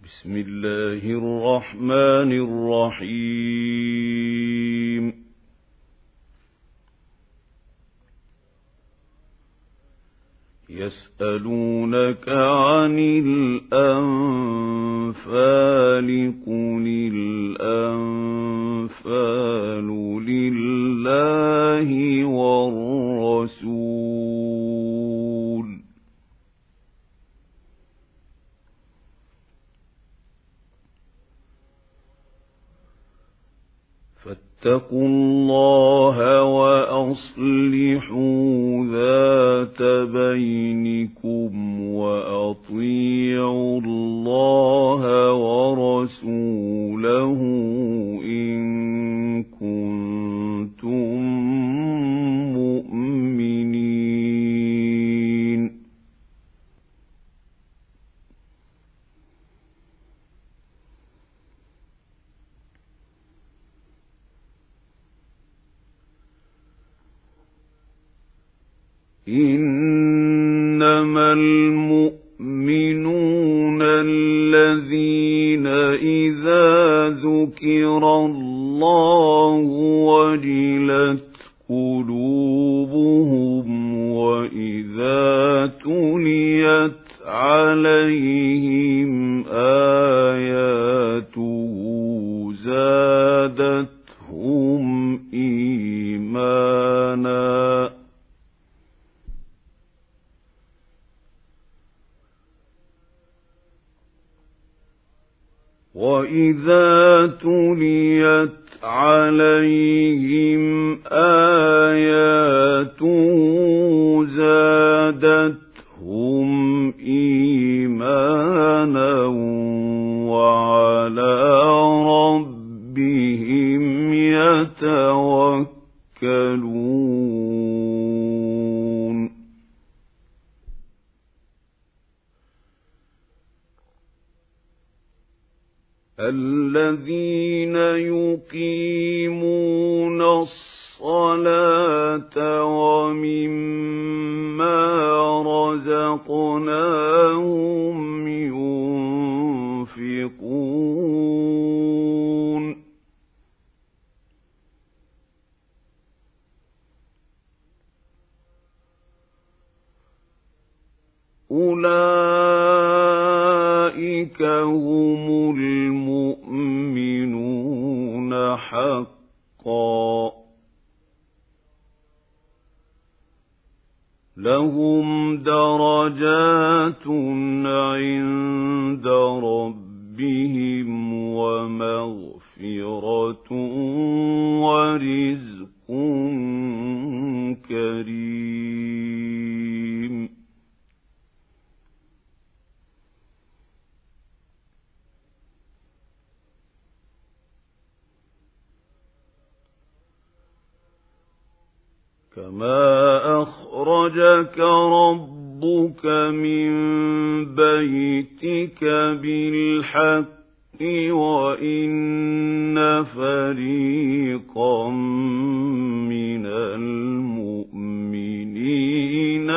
بسم الله الرحمن الرحيم يسألونك عن الأنفال قل الأنفال لله والرسول فاتقوا الله وأصلحوا ذات بينكم وأطيعوا الله ورسوله إن كنتم مؤمنين إنما المؤمنون الذين إذا ذكر الله وجلت قلوبهم وإذا تليت عليهم آياته زادتهم إيمانا وَإِذَا تُلِيَتْ عَلَيْهِمْ آيَاتُهُ زَادَتْهُمْ إِيمَانًا وَعَلَى رَبِّهِمْ يَتَوَكَّلُونَ الذين يقيمون الصلاة ومما رزقناهم ينفقون أولئك هم المؤمنون حقا لهم درجات عند ربهم ومغفرة ورزق كريم كما أخرجك ربك من بيتك بالحق وإن فريقا من المؤمنين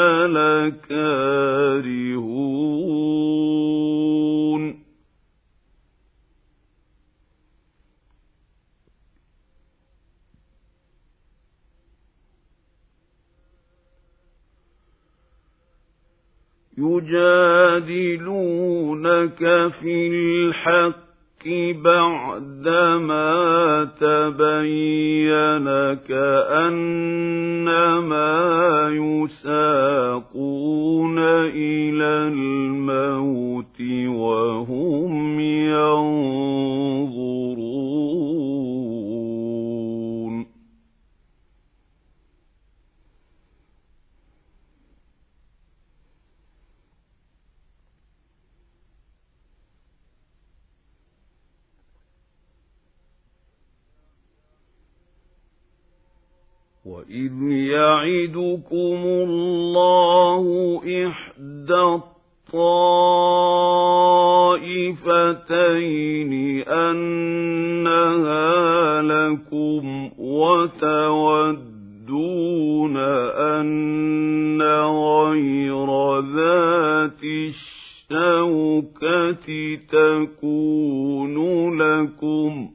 لكارهون يجادلونك في الحق بعدما تبين كأنما يساقون إلى الموت وهم ينظرون وَإِذْ يَعِدُكُمُ اللَّهُ إِحْدَى الطَّائِفَتَيْنِ أَنَّهَا لَكُمْ وَتَوَدُّونَ أَنَّ غَيْرَ ذَاتِ الشوكة تكون لكم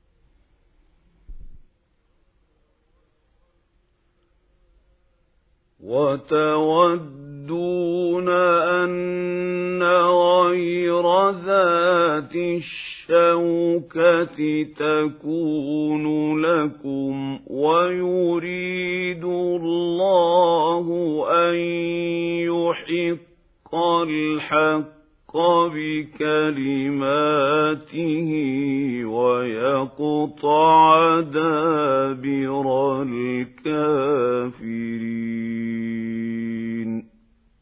وتودون أن غير ذات الشوكة تكون لكم ويريد الله أن يحق الحق بكلماته ويقطع دابر الكافرين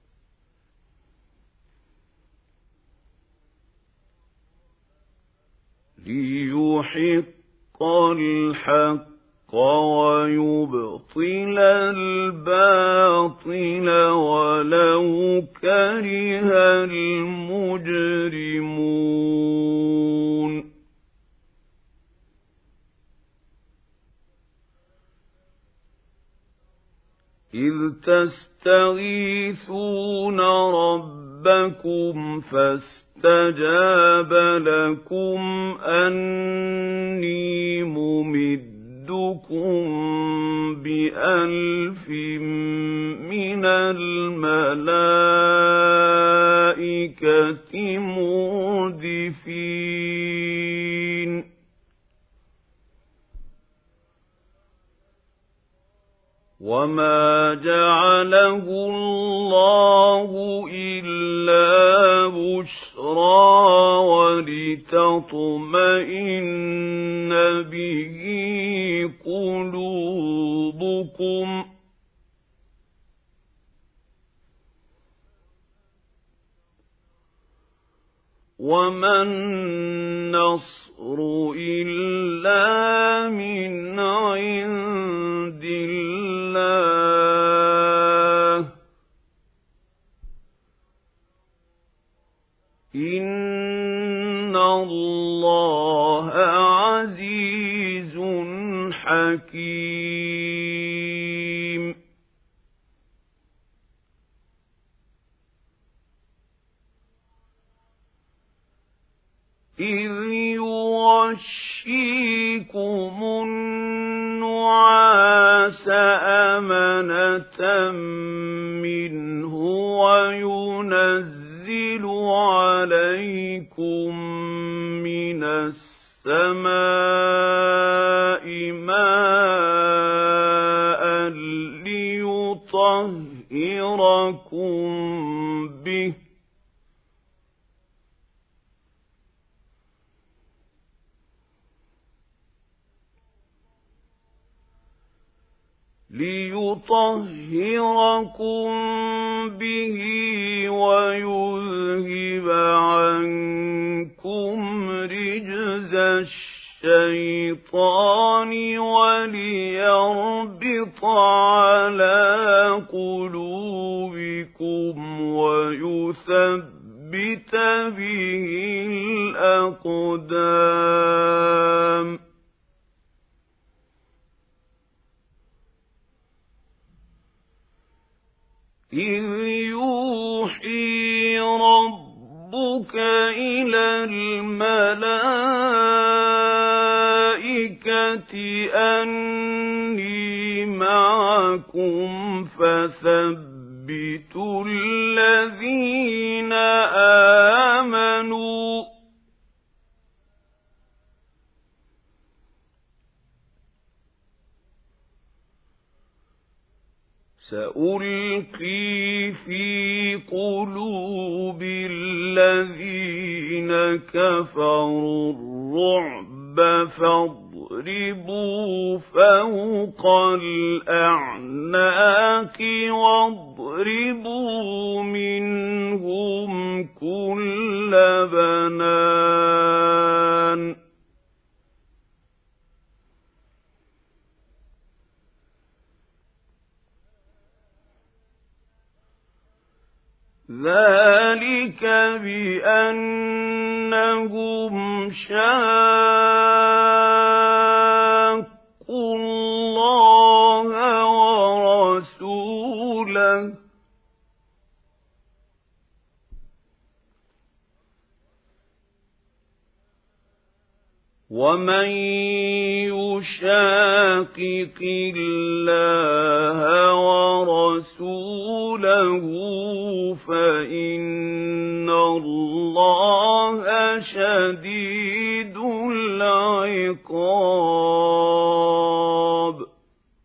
ليحق الحق ويبطل الباطل ولو كره المجرمون إذ تستغيثون ربكم فاستجاب لكم أني ممدكم ب1000 من الملائكة مردفين وما جعله الله إلا بشرى ولتطمئن به قلوبكم وما النصر إلا من عند الله إن الله عزيز حكيم إذ يغشيكم النعاس أمنة منه وينزل عليكم من السماء ماء ليطهركم به ويذهب عنكم رجز الشيطان وليربط على قلوبكم ويثبت به الأقدام إذ يوحي ربك إلى الملائكة أني معكم فثبتوا الذين آمنوا سألقي في قلوب الذين كفروا الرعب فاضربوا فوق الأعناق واضربوا منهم كل بنان ذلك بأنهم شاقوا الله ورسوله ومن يشاقق الله ورسوله فإن الله شديد العقاب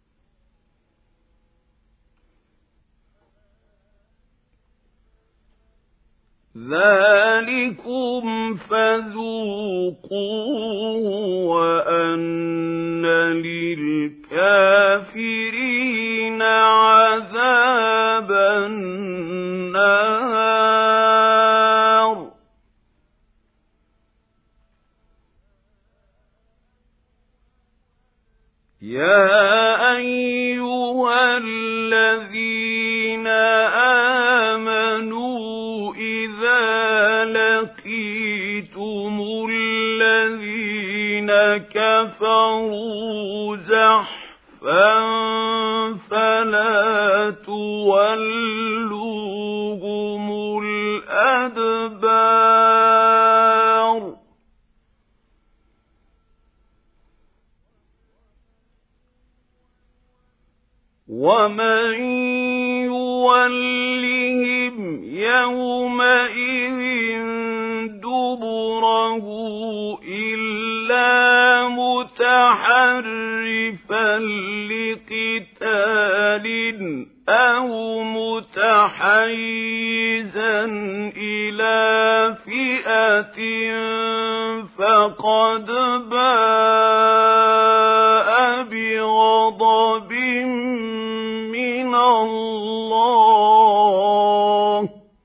ذلكم فذوقوه وأن للكافرين عذاب النار يا أيها الذين آمنوا إذا لقيتم الذين كفروا زحفا فلا تولوهم الأدبار ومن يولهم يومئذ دبره إلا متحرفا لقتال أو متحيزا إلى فئة فقد باء بغضب من الله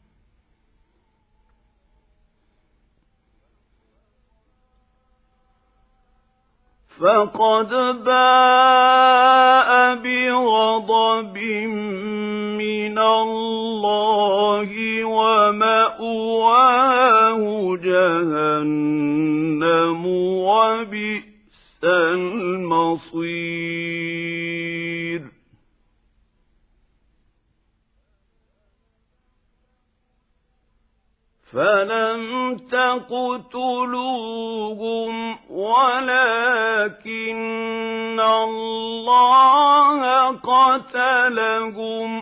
ومأواه جهنم وبئس المصير فلم تقتلوهم ولكن الله قتلهم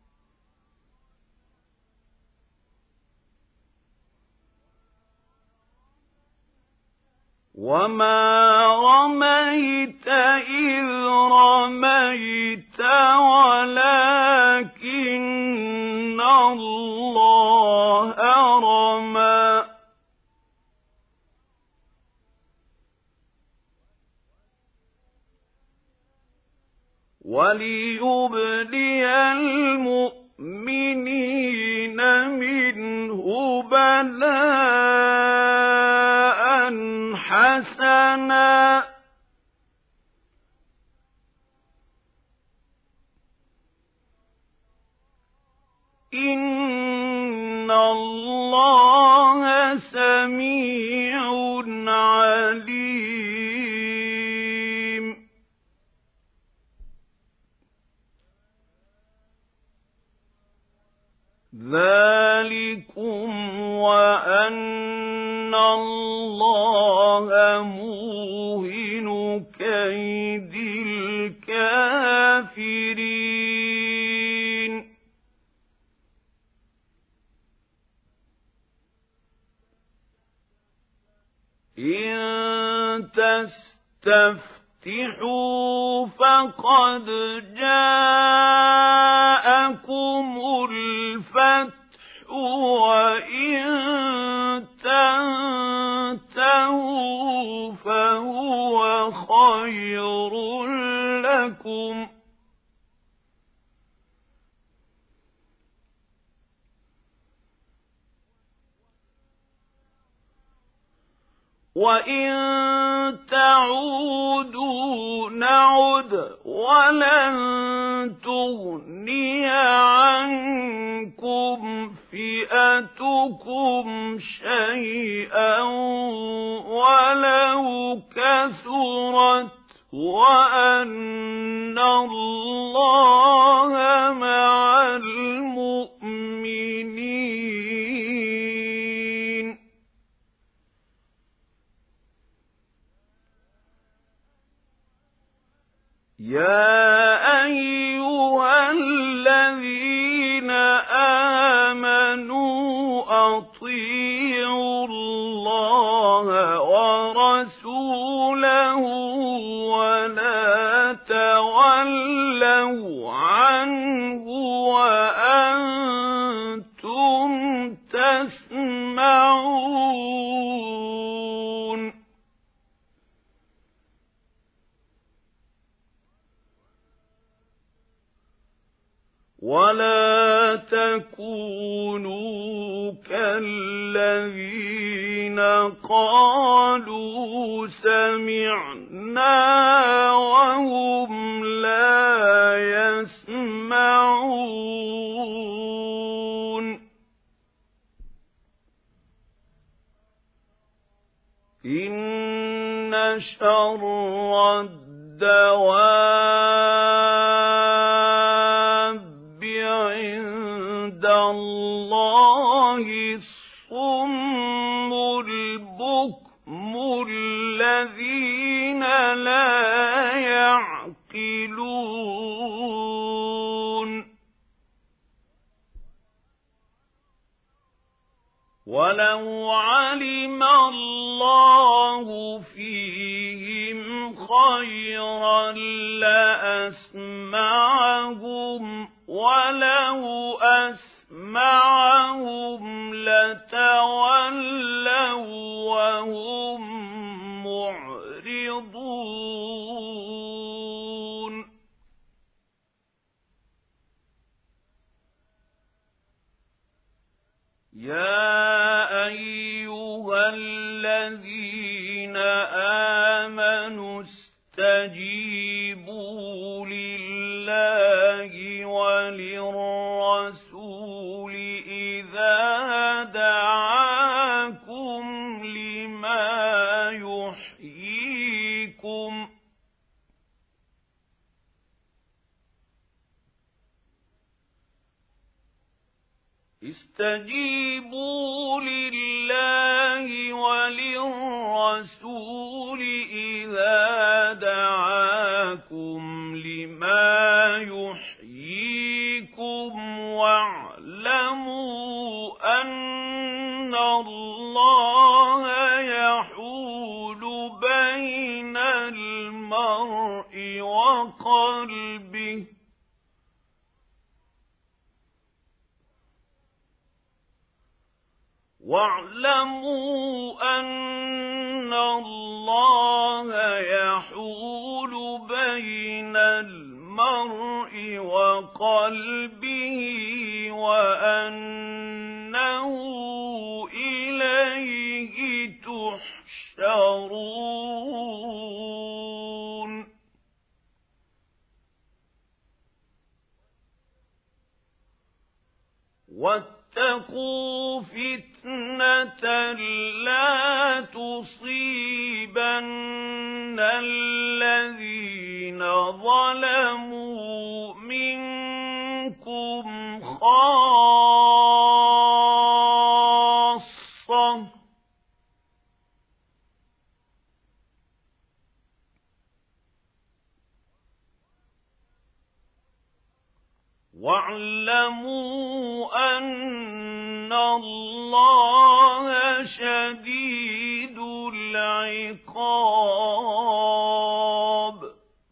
وما رميت إذ رميت ولكن الله رمى وليبلي المؤمنين منه بلاء حسنا إن الله سميع عليم ذلكم وأن الله موهن كيد الكافرين إن تستفتحوا فقد جاءكم الفتح وإن تنتهوا فهو خير لكم وإن تعودوا نعد ولن تغني عنكم فئتكم شيئا ولو كثرت وأن الله مع المؤمنين يَا أَيُّهَا الَّذِينَ آمَنُوا أَطِيعُوا اللَّهَ وَرَسُولَهُ وَلَا تَوَلَّوْا عَنْهُ وَأَنْتُمْ تَسْمَعُونَ وَلَا تَكُونُوا كَالَّذِينَ قَالُوا سَمِعْنَا وَهُمْ لَا يَسْمَعُونَ إِنَّ شَرَّ الدَّوَابِّ عِندَ اللَّهِ الصُّمُّ الْبُكْمُ الَّذِينَ لَا يَعْقِلُونَ وَلَوْ عَلِمَ اللَّهُ فِيهِمْ خَيْرًا لَّأَسْمَعَهُمْ وَلَوْ أَسْمَعَهُمْ لَتَوَلَّوْا وَهُمْ مُعْرِضُونَ يَا أَيُّهَا الَّذِينَ آمَنُوا اسْتَجِيبُوا لِلَّهِ وَلِلرَّسُولِ إِذَا دَعَاكُمْ لِمَا يُحْيِيكُمْ اسْتَجِيبُوا لِلَّهِ وَلِلرَّسُولِ إِذَا دَعَاكُمْ لِمَا يُحْيِيكُمْ وَاعْلَمُوا أَنَّ اللَّهَ يَحُولُ بَيْنَ الْمَرْءِ وَقَلْبِهِ وَأَنَّهُ إِلَيْهِ تُحْشَرُونَ وَاتَّقُوا فِتْنَةً لَّا تُصِيبَنَّ الَّذِينَ ظَلَمُوا مِنكُمْ خَاصَّةً وَاعْلَمُوا أَنَّ اللَّهَ شَدِيدُ الْعِقَابِ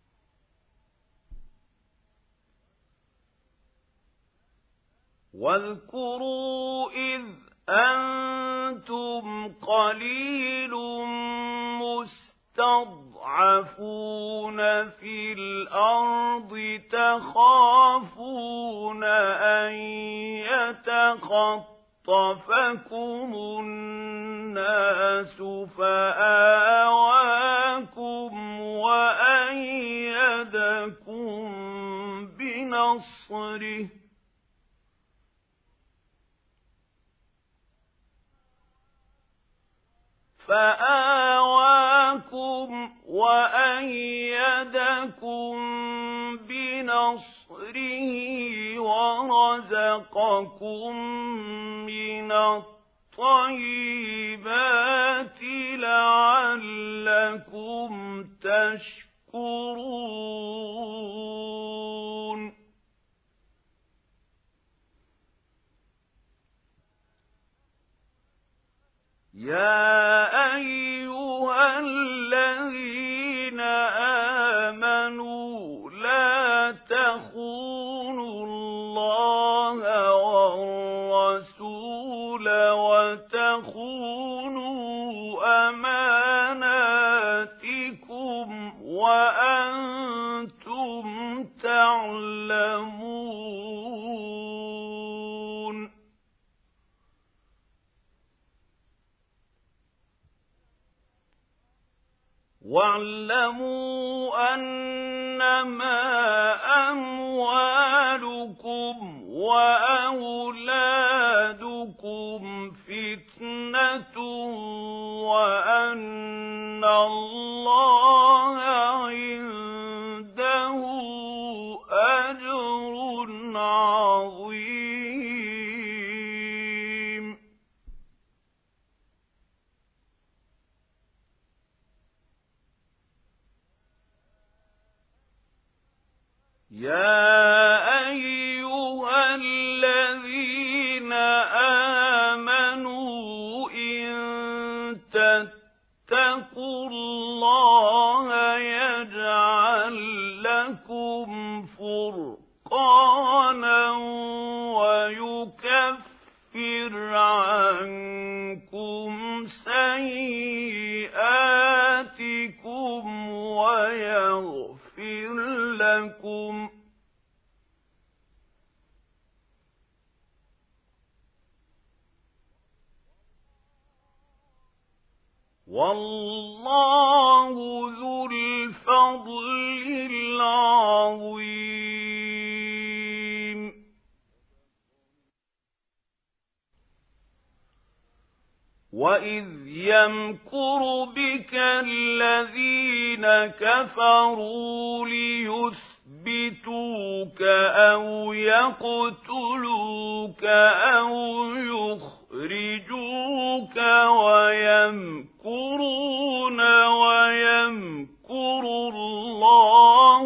وَاذْكُرُوا إِذْ أَنتُمْ قَلِيلٌ مُّسْتَضْعَفُونَ فِي الْأَرْضِ تَخَافُونَ أَن يَتَخَطَّفَكُمُ النَّاسُ فَآوَاكُمْ وَأَيَّدَكُم بِنَصْرِهِ وَرَزَقَكُم مِّنَ الطَّيِّبَاتِ لَعَلَّكُمْ تَشْكُرُونَ يا أيها الذين آمنوا لا تخونوا الله والرسول وتخونوا أماناتكم وأنتم تعلمون. واعلموا أنما أموالكم وأولادكم فتنة وأن الله عنده أجر عظيم. يا أيها الذين آمنوا إن تتقوا الله يجعل لكم فرقانا ويكفر عنكم سيئاتكم ويغفر لكم والله ذو الفضل العظيم. وإذ يمكر بك الذين كفروا ليثبتوك أو يقتلوك أو يخرجوك ويمكرون ويمكر الله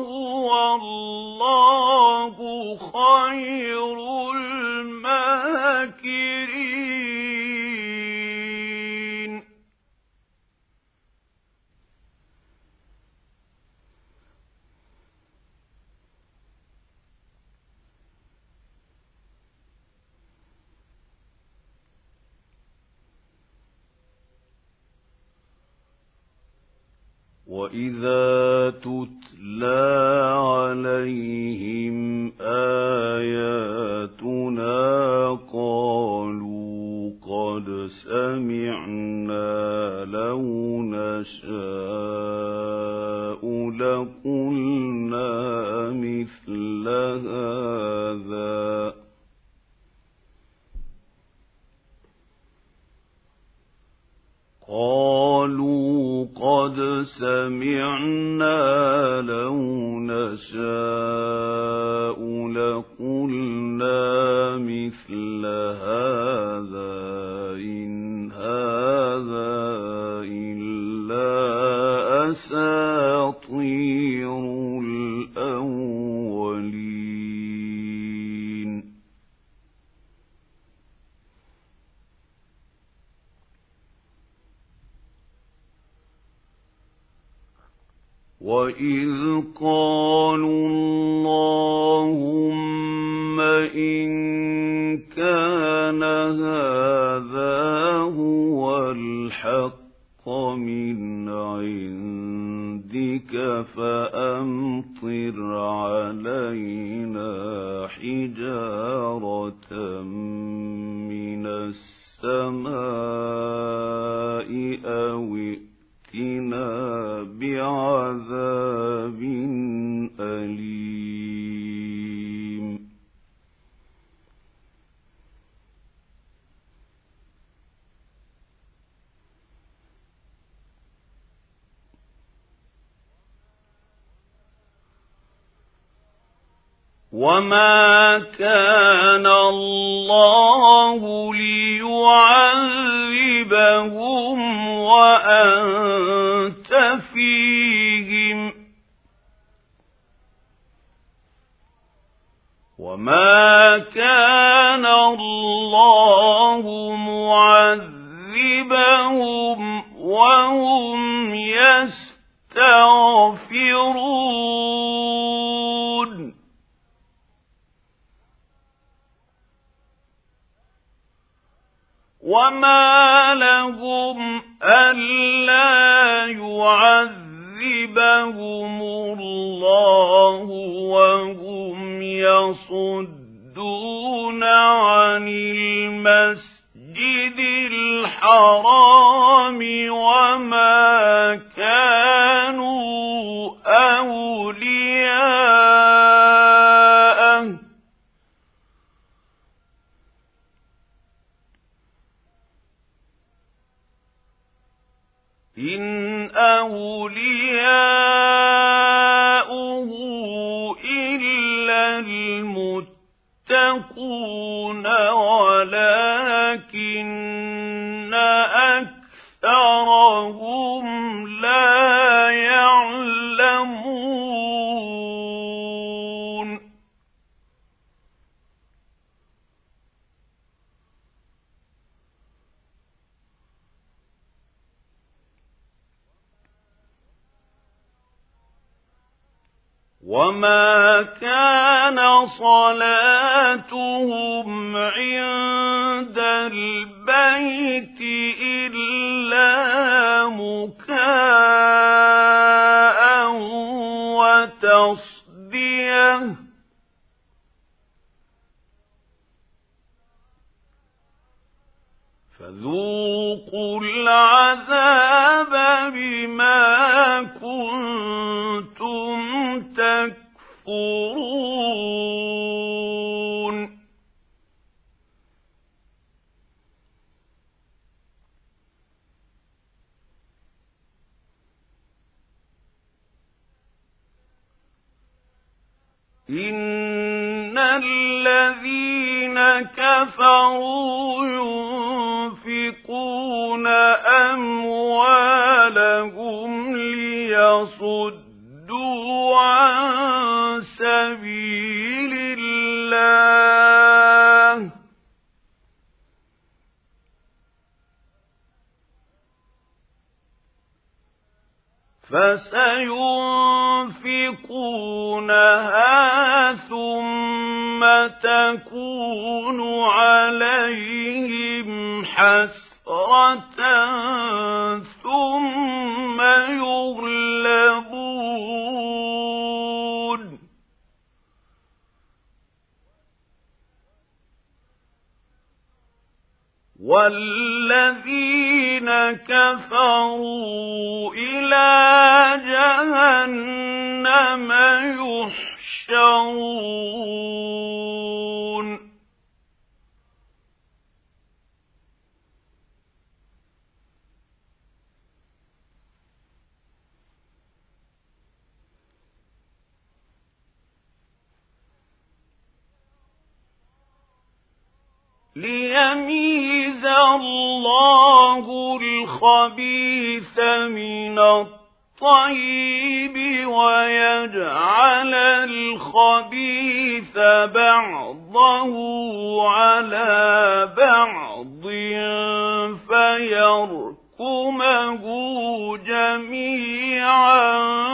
والله خير الماكرين. وإذا تتلى عليهم آياتنا قالوا قد سمعنا لو نشاء لقلنا مثل هذا قالوا قد سمعنا لو نشاء لقلنا مثل هذا إن هذا إلا أساطير الأولين. وإذ قالوا اللهم إن كان هذا هو الحق من عندك فأمطر علينا حجارة من السماء أو ائتنا بعذاب أليم. وما كان الله ليعذبهم وأنت فيهم وما كان الله معذبهم يعذبهم وهم يستغفرون وما لهم ألا يعذبهم الله وهم يصدون عن المسجد الحرام وما كانوا أولياءه إن أولياؤه إلا المتقون ولكن أكثرهم لا يعلمون وما كان صلاتهم عند البيت إلا مكاء وتصدية فذوقوا العذاب بما كنتم تكفرون إن الذين كفروا ينفقون أموالهم ليصدوا عن سبيل الله فسينفقونها ثم تكون عليهم حسرة ثم يغلبون والذين كفروا إلى جهنم يحشرون ليميز الله الخبيث من الطيب ويجعل الخبيث بعضه على بعض فيركمه جميعا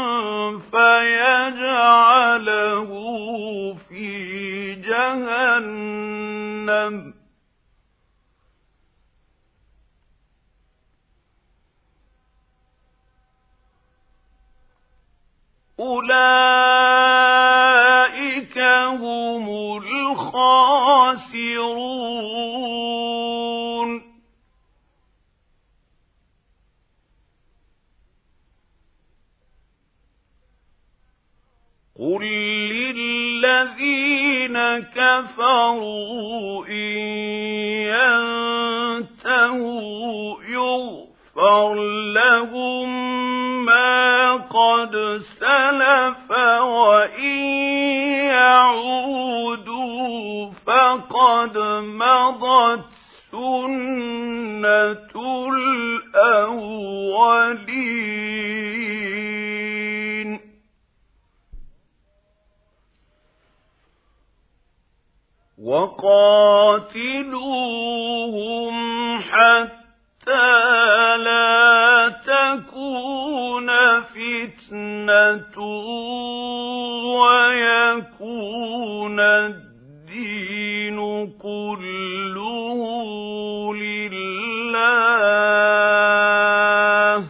فيجعله في جهنم أولئك هم الخاسرون قل للذين كفروا إن ينتهوا يغفر لهم ما قد سلف وإن يعودوا فقد مضت سنة الأولين وقاتلوهم حتى لا تكون فتنة ويكون الدين كله لله.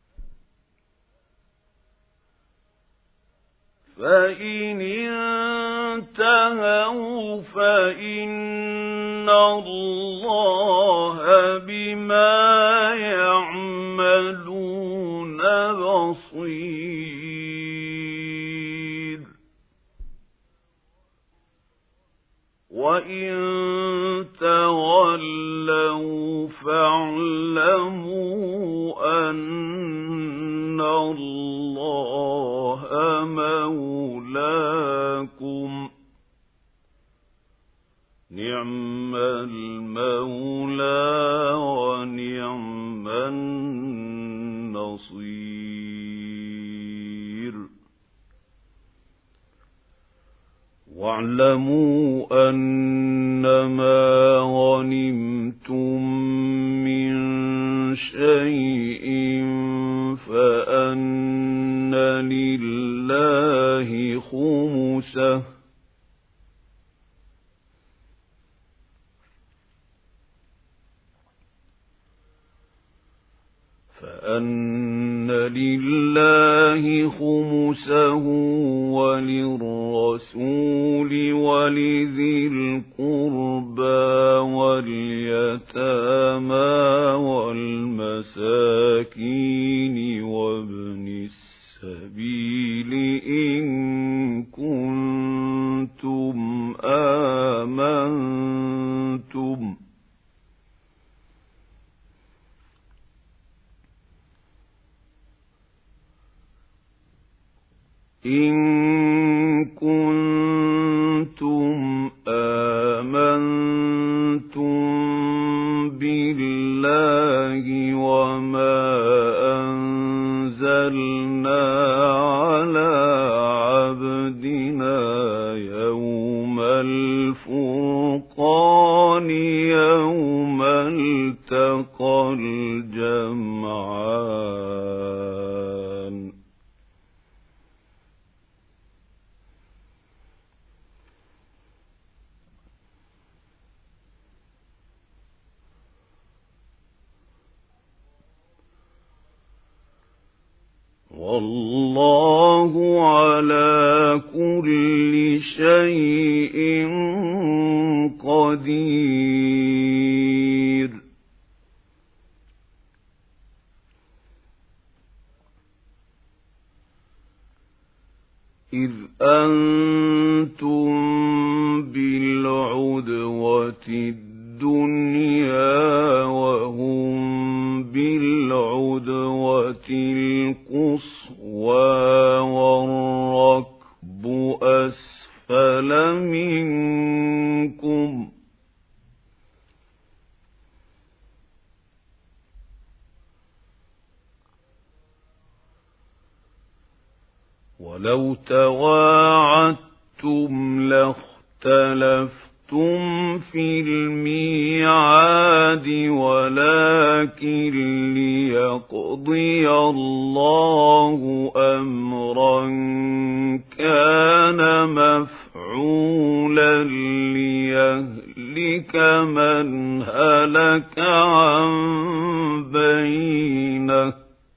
فإن انتهوا فإن الله بما يعملون بصير. وإن تولوا فاعلموا أن الله مولاكم نعم المولى ونعم النصير. واعلموا أنما غنمتم من شيء فأن لله خمسه وللرسول ولذي القربى واليتامى والمساكين وابن السبيل إن كنتم آمنتم بالله وما أنزلنا على عبدنا يوم الفرقان يوم التقى الجمعان. والله على كل شيء قدير. إذ أنتم بالعدوة الدنيا وهم بالعدوة القصوى والركب أسفل منكم ولو تواعدتم لاختلفتم في الميعاد ولكن ليقضي الله أمرا كان مفعولا ليهلك من هلك عن بينة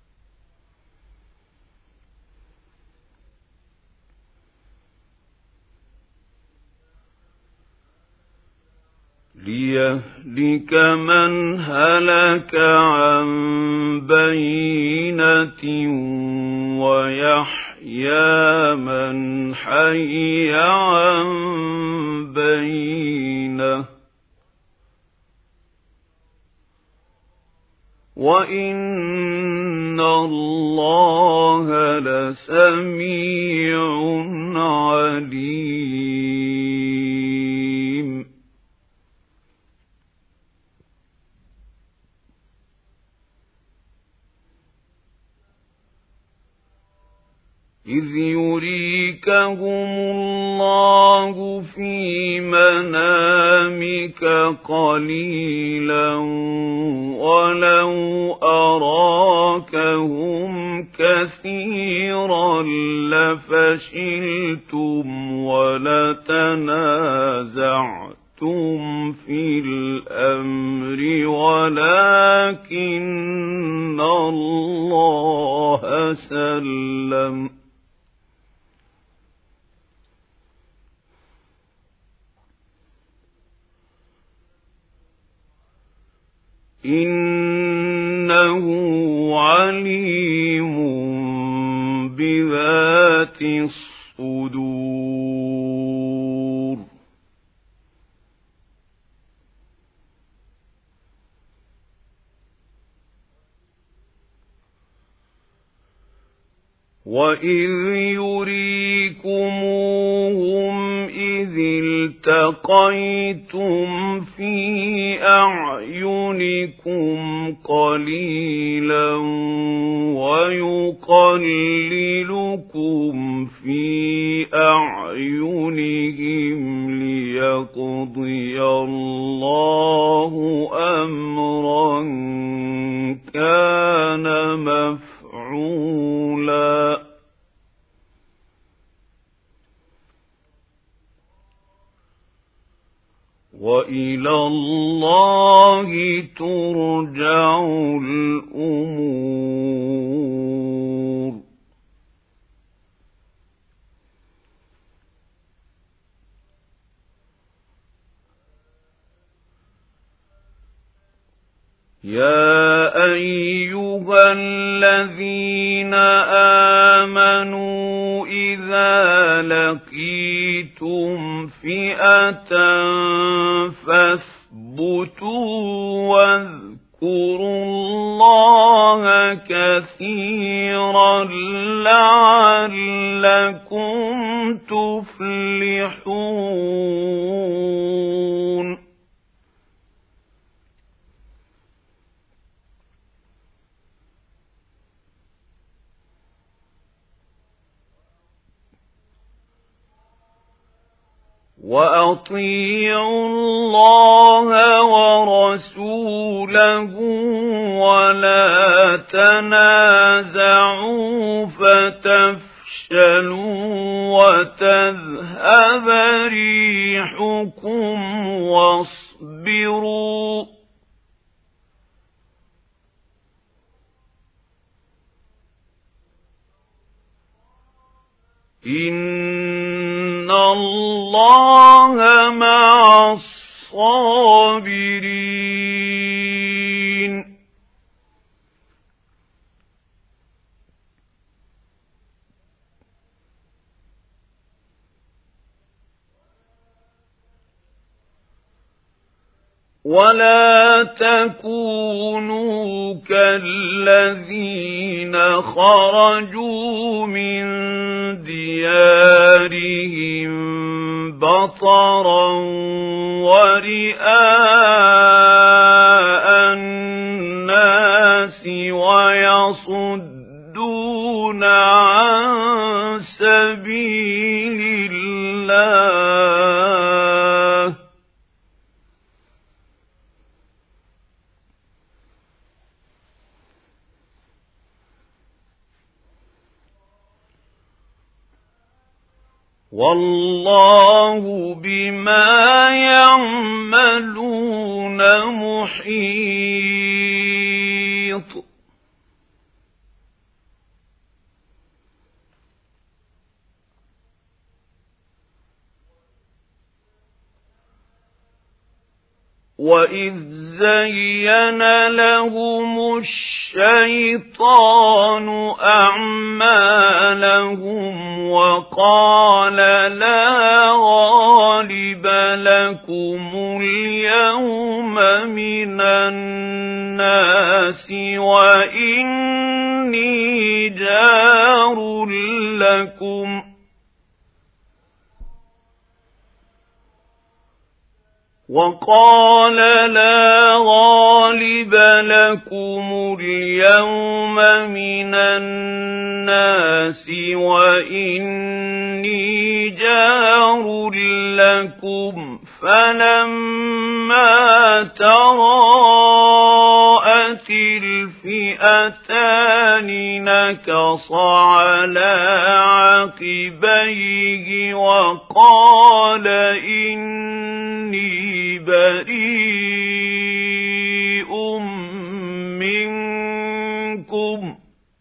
ويحيى من حي عن بينة وإن الله لسميع عليم. إذ يريكهم الله في منامك قليلا ولو أراكهم كثيرا لفشلتم ولتنازعتم في الأمر ولكن الله سلم إنه عليم بذات الصدور وإذ يريكموهم إذ التقيتم في أعينكم قليلا ويقللكم في أعينهم ليقضي الله أمرا كان مفعولا وإلى الله ترجع الأمور يا أيها الذين آمنوا إذا لقيتم فئة فاثبتوا واذكروا الله كثيرا لعلكم تفلحون وأطيعوا الله ورسوله ولا تنازعوا فتفشلوا وتذهب ريحكم واصبروا إن الله مع الصابرين ولا تكونوا كالذين خرجوا من ديارهم بطرا ورئاء الناس ويصدون عن سبيل الله والله بما يعملون محيط وَإِذْ زَيَّنَ لَهُمُ الشَّيْطَانُ أَعْمَالَهُمْ وَقَالَ لَا غَالِبَ لَكُمُ الْيَوْمَ مِنَ النَّاسِ وَإِنِّي جَارٌ لَكُمْ وقال لا غالب لكم اليوم من الناس وإني جار لكم فلما تراءت الفئتان نكص على عقبيه وقال إني بريء منكم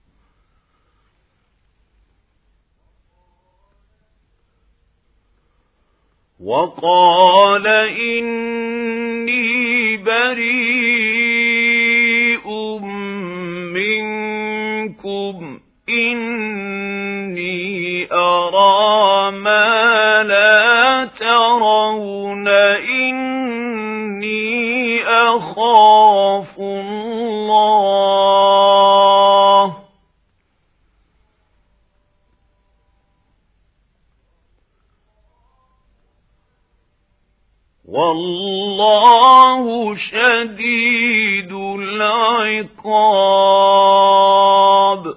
إني أرى ما لا ترون إني أخاف الله والله شديد العقاب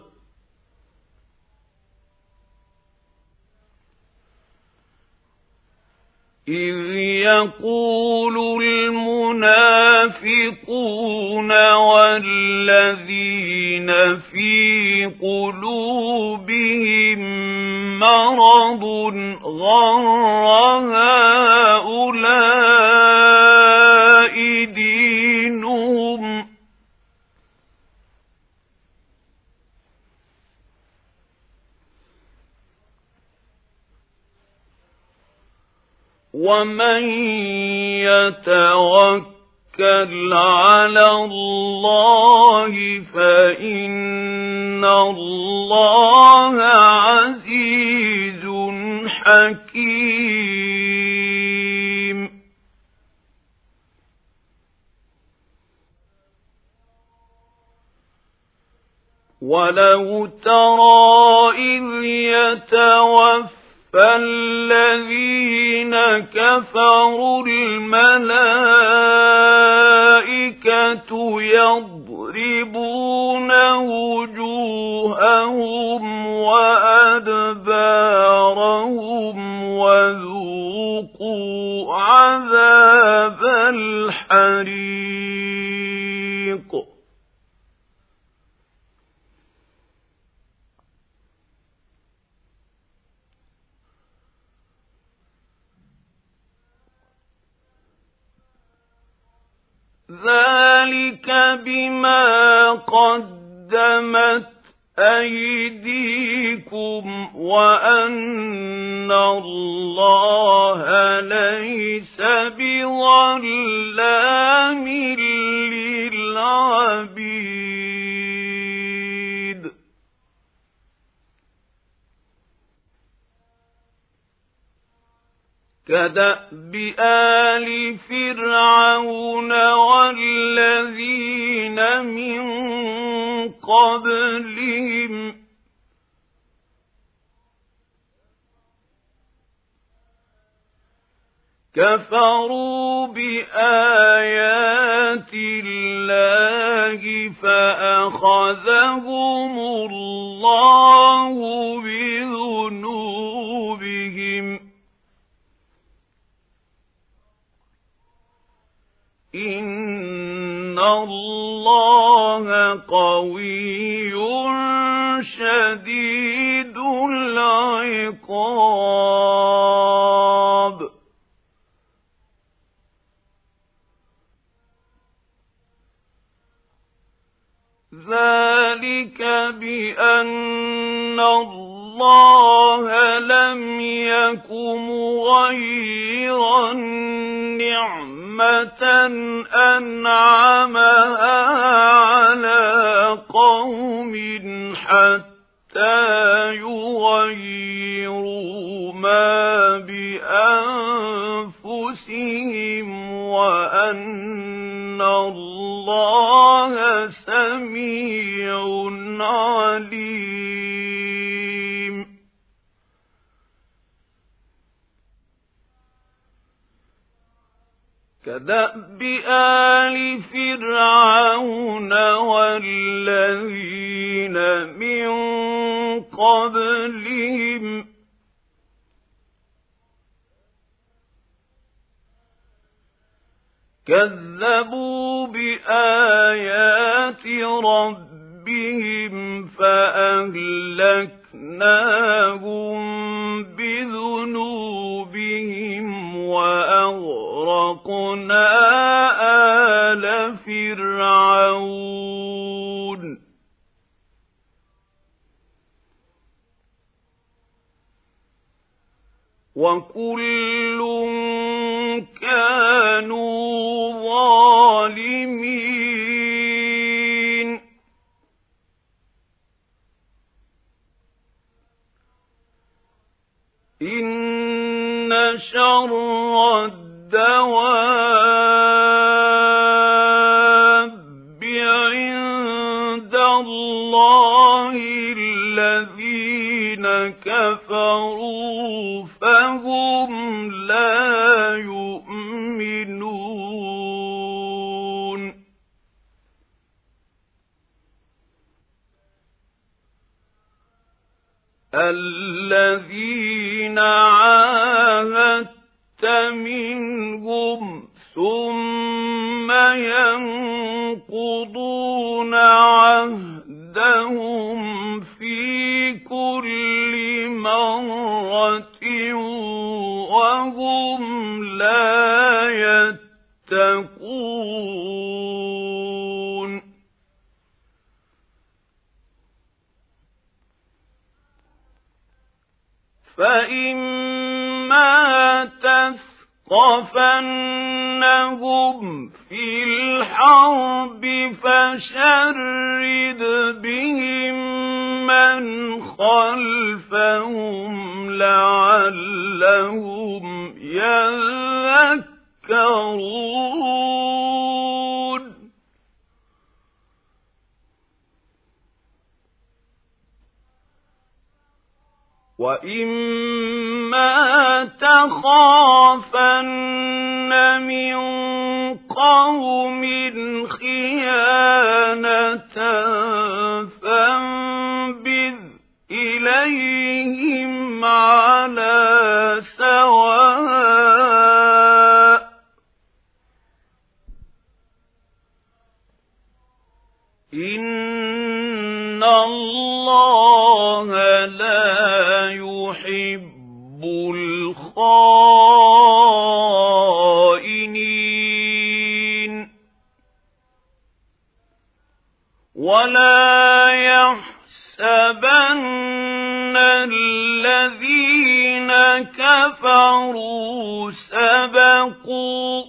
إذ يقول المنافقون والذين في قلوبهم مرض غر هؤلاء دينهم ومن يتوكل على الله فإن الله عزيز حكيم ولو ترى إذ يتوفى فالذين كفروا الملائكة يضربون وجوههم وأدبارهم وذوقوا عذاب الحريق ذلك بما قدمت أيديكم وأن الله ليس بظلام للعبيد كدأب آل فرعون والذين من قبلهم كفروا بآيات الله فأخذهم الله بذنوبهم إن الله قوي شديد العقاب ذلك بأن الله لم يك مغيرا نعمة أنعمها على قوم حتى يغيروا ما بأنفسهم وأن الله سميع عليم كدأب آل فرعون والذين من قبلهم كذبوا بآيات ربهم فأهلكناهم بذنوبهم وأغرقنا آل فرعون وكل كانوا ظالمين إن شر الدواب عند الله الذين كفروا فهم لا يؤمنون الذين عاهدت منهم ثم ينقضون عهدهم في كل مرة وهم لا يتقون فإما تثقفنهم في الحرب فشرد بهم من خلفهم لعلهم يذكرون وَإِمَّا تَخَافَنَّ مِنْ قَوْمٍ خِيَانَةً فَانبِذْ إِلَيْهِمْ عَلَى سَوَاءٍ إِنَّ اللَّهَ لَا يُحِبُّ الْخَائِنِينَ وَلَا يَحْسَبَنَّ الَّذِينَ كَفَرُوا سَبَقُوا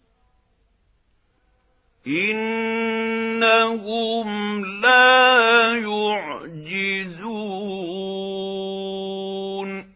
إِنَّهُمْ لَا يُعْجِزُونَ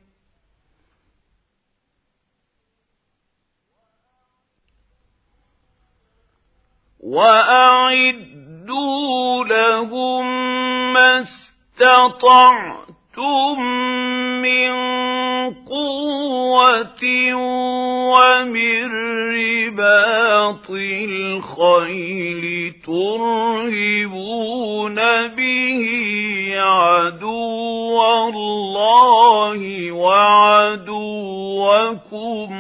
وَأَعِدُّوا لَهُم مَّا اسْتَطَعْتُم مِّن قُوَّةٍ وَمِن رِّبَاطِ الْخَيْلِ تُرْهِبُونَ بِهِ عَدُوَّ اللَّهِ وَعَدُوَّكُمْ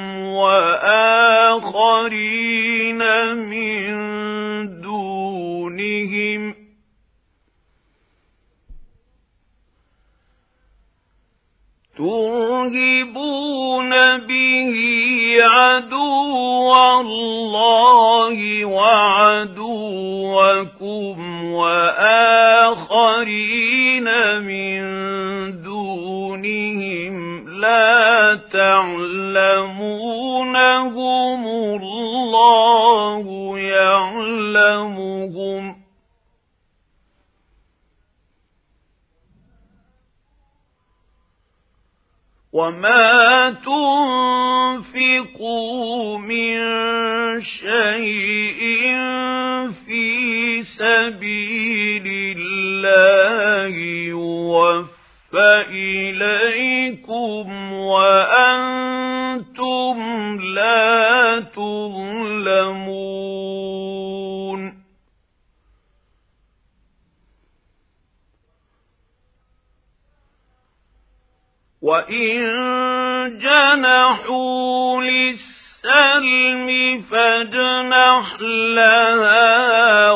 وَآخَرِينَ مِن دُونِهِمْ تُرْهِبُونَ بِهِ عَدُوَّ اللَّهِ وَعَدُوَّكُمْ وَآخَرِينَ مِن دُونِهِمْ لَا تَعْلَمُونَهُمُ اللَّهُ يَعْلَمُهُمْ وَمَا تُنْفِقُوا مِنْ شَيْءٍ فِي سَبِيلِ اللَّهِ يُوَفَّ إِلَيْكُمْ وَأَنْتُمْ لَا تُظْلَمُونَ وإن جنحوا للسلم فاجنح لها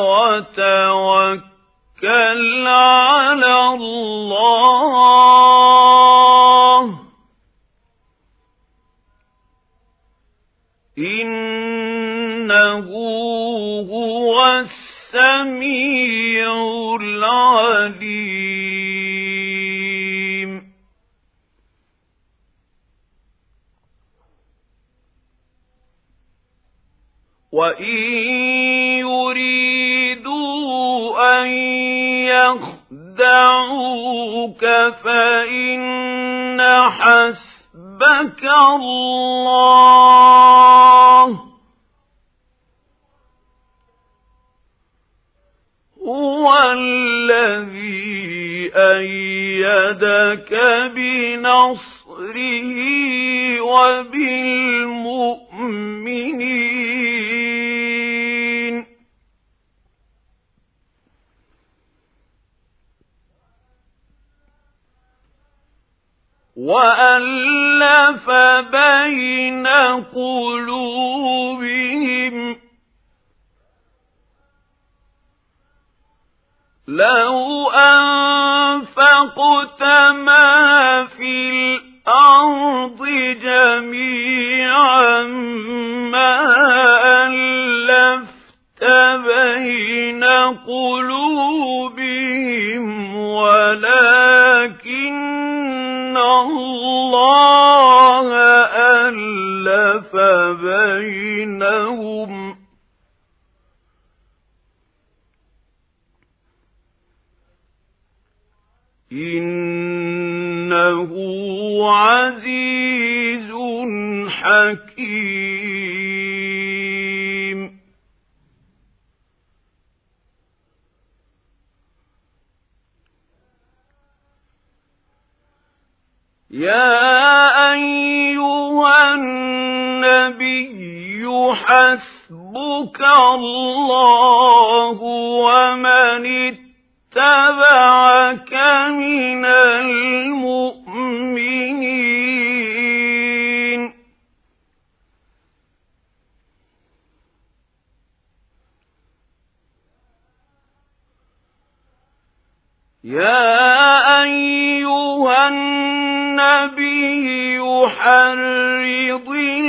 وتوكل على الله إنه هو السميع العليم وإن يريدوا أن يخدعوك فإن حسبك الله هو الذي أيدك بنصره وبالمؤمنين وألف بين قلوبهم لو أنفقت ما في الأرض جميعا ما ألفت بين قلوبهم ولكن الله ألف بينهم إنه عزيز حكيم يا أيها النبي حسبك الله ومن اتبعك من المؤمنين يا أيها النبي حرض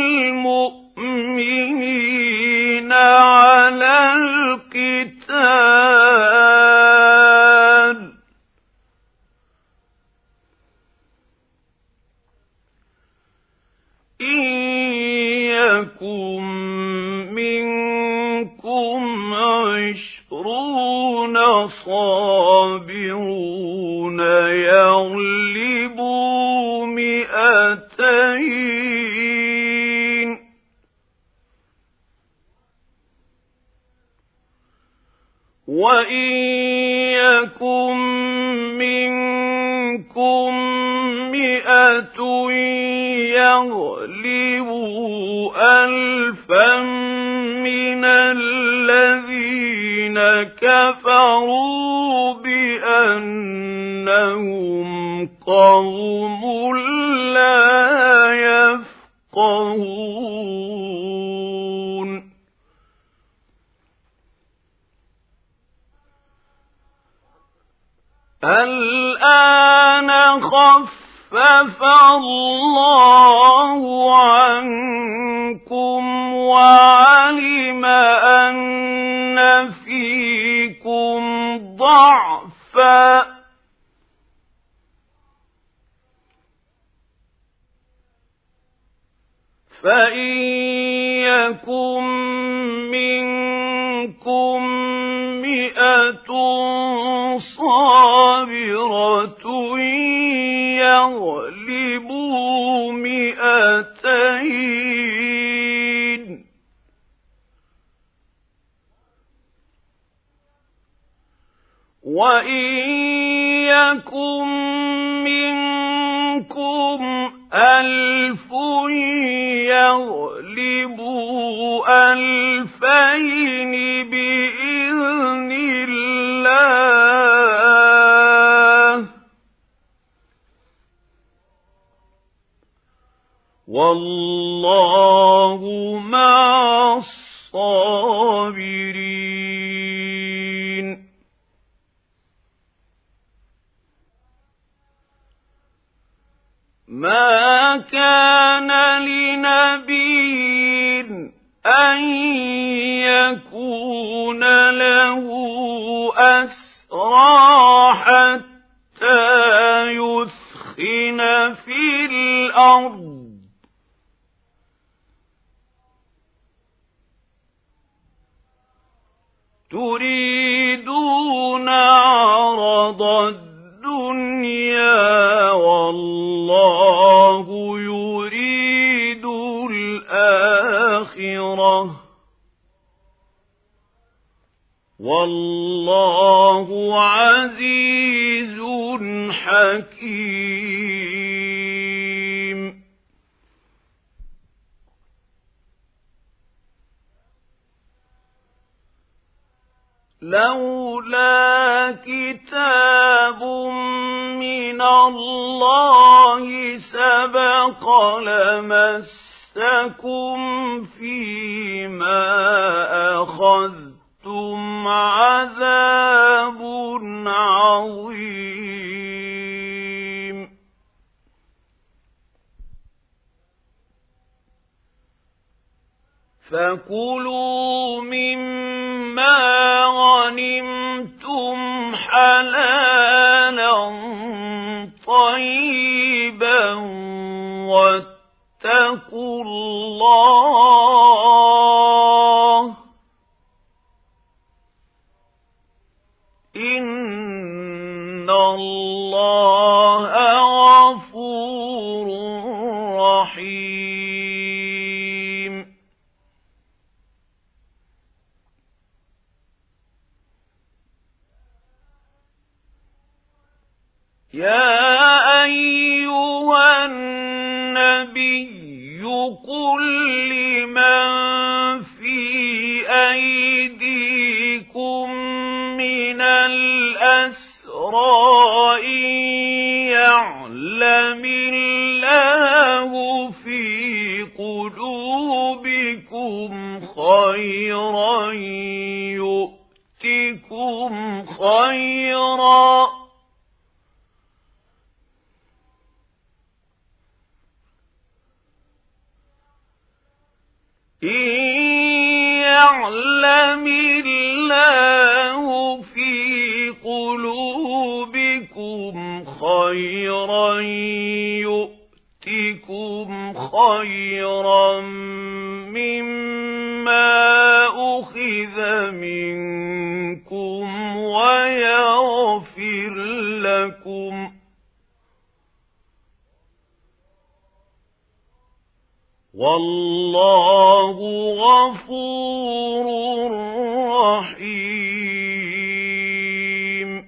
المؤمنين على القتال إن يكن منكم 20 صابرون يغلبوا 200 وإن يكن منكم 100 يغلبوا 1000 من الذين كفروا بأنهم قوم لا يفقهون الآن خفف الله عنكم وعلم أن فيكم ضعفا فإن يكن منكم 100 صابرة يغلبوا 200 وإن يكن منكم 1000 يغلبوا 2000 بإذن الله وَاللَّهُ مَعَ الصَّابِرِينَ مَا كَانَ لِنَبِيٍّ أَن يَكُونَ لَهُ أَسْرَىٰ حَتَّىٰ يُثْخِنَ فِي الْأَرْضِ ۚ تُرِيدُونَ عَرَضَ الدُّنْيَا وَاللَّهُ يُرِيدُ الْآخِرَةَ ۗ وَاللَّهُ عَزِيزٌ حَكِيمٌ لولا كتاب من الله سبق لمسكم فيما أخذتم عذاب عظيم فكلوا مما غنمتم حلالا طيبا واتقوا الله إن الله غفور رحيم يا أيها النبي قل لمن في أيديكم من الأسرى إن يعلم الله في قلوبكم خيرا يؤتكم خيرا إن يعلم الله في قلوبكم خيرا يؤتكم خيرا مما أخذ منكم ويغفر لكم والله غفور رحيم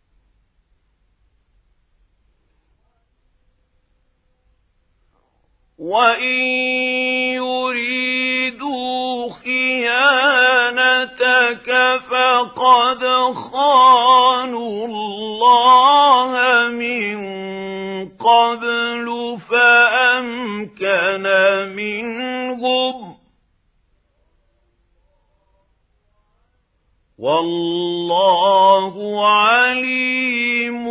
وإن يريدوا خيانتك فقد خانوا الله من قبل فأمكن منهم والله عليم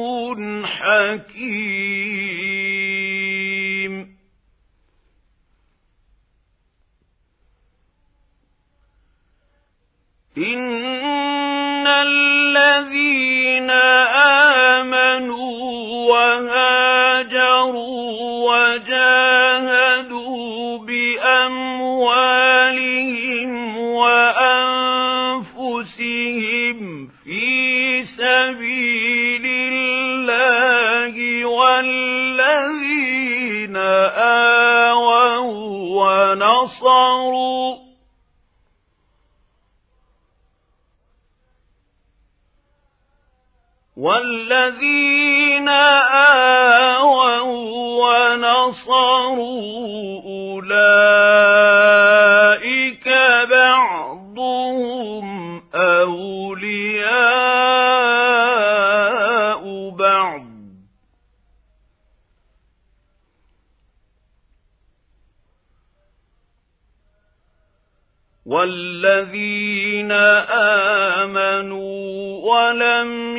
حكيم إن الذين آمنوا وهاجروا وجاهدوا بأموالهم وأنفسهم في سبيل الله والذين آووا ونصروا أولئك بعضهم أولياء بعض والذين آمنوا ولم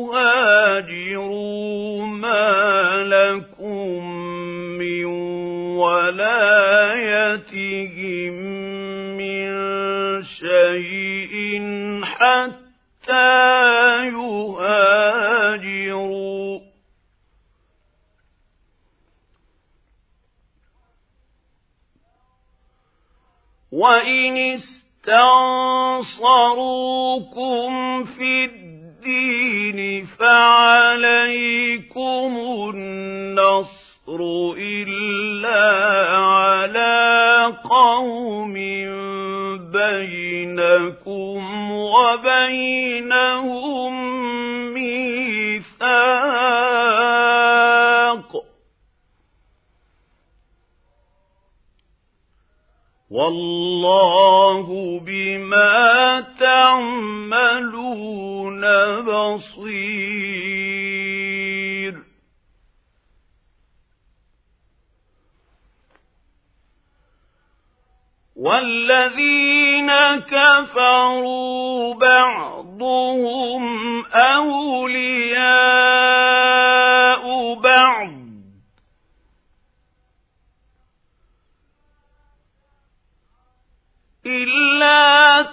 يهاجروا ما لكم من ولايتهم من شيء حتى يهاجروا وإن استنصروكم في الدين فعليكم النصر إلا على قوم بينكم وبينهم ميثاق والله بما تعملون بصير والذين كفروا بعضهم أولياء بعض إلا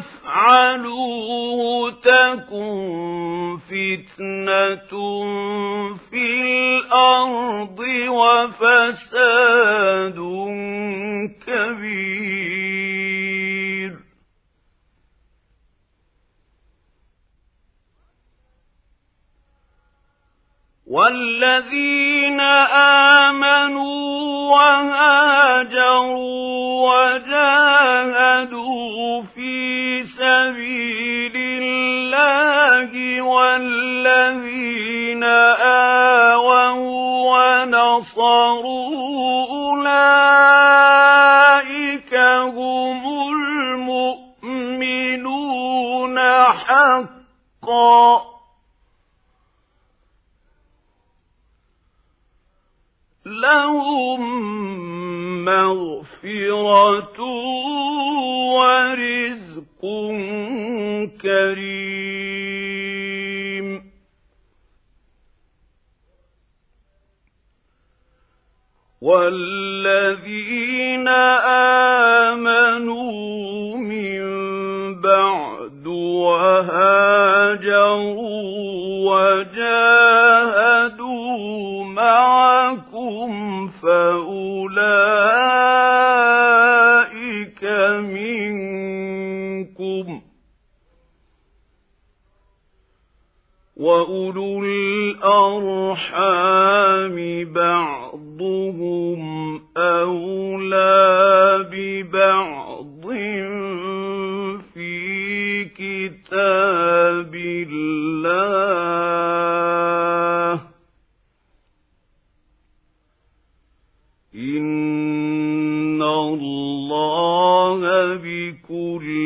تفعلوه تكن فتنة في الأرض وفساد كبير والذين آمنوا وهاجروا وجاهدوا في سبيل الله والذين آووا ونصروا أولئك هم المؤمنون حقا لهم مغفرة ورزق كريم والذين آمنوا من بعد وهاجروا وجاهدوا معكم فأولئك منكم وأولو الأرحام بعضهم أولى ببعض في كتاب الله إن الله بكل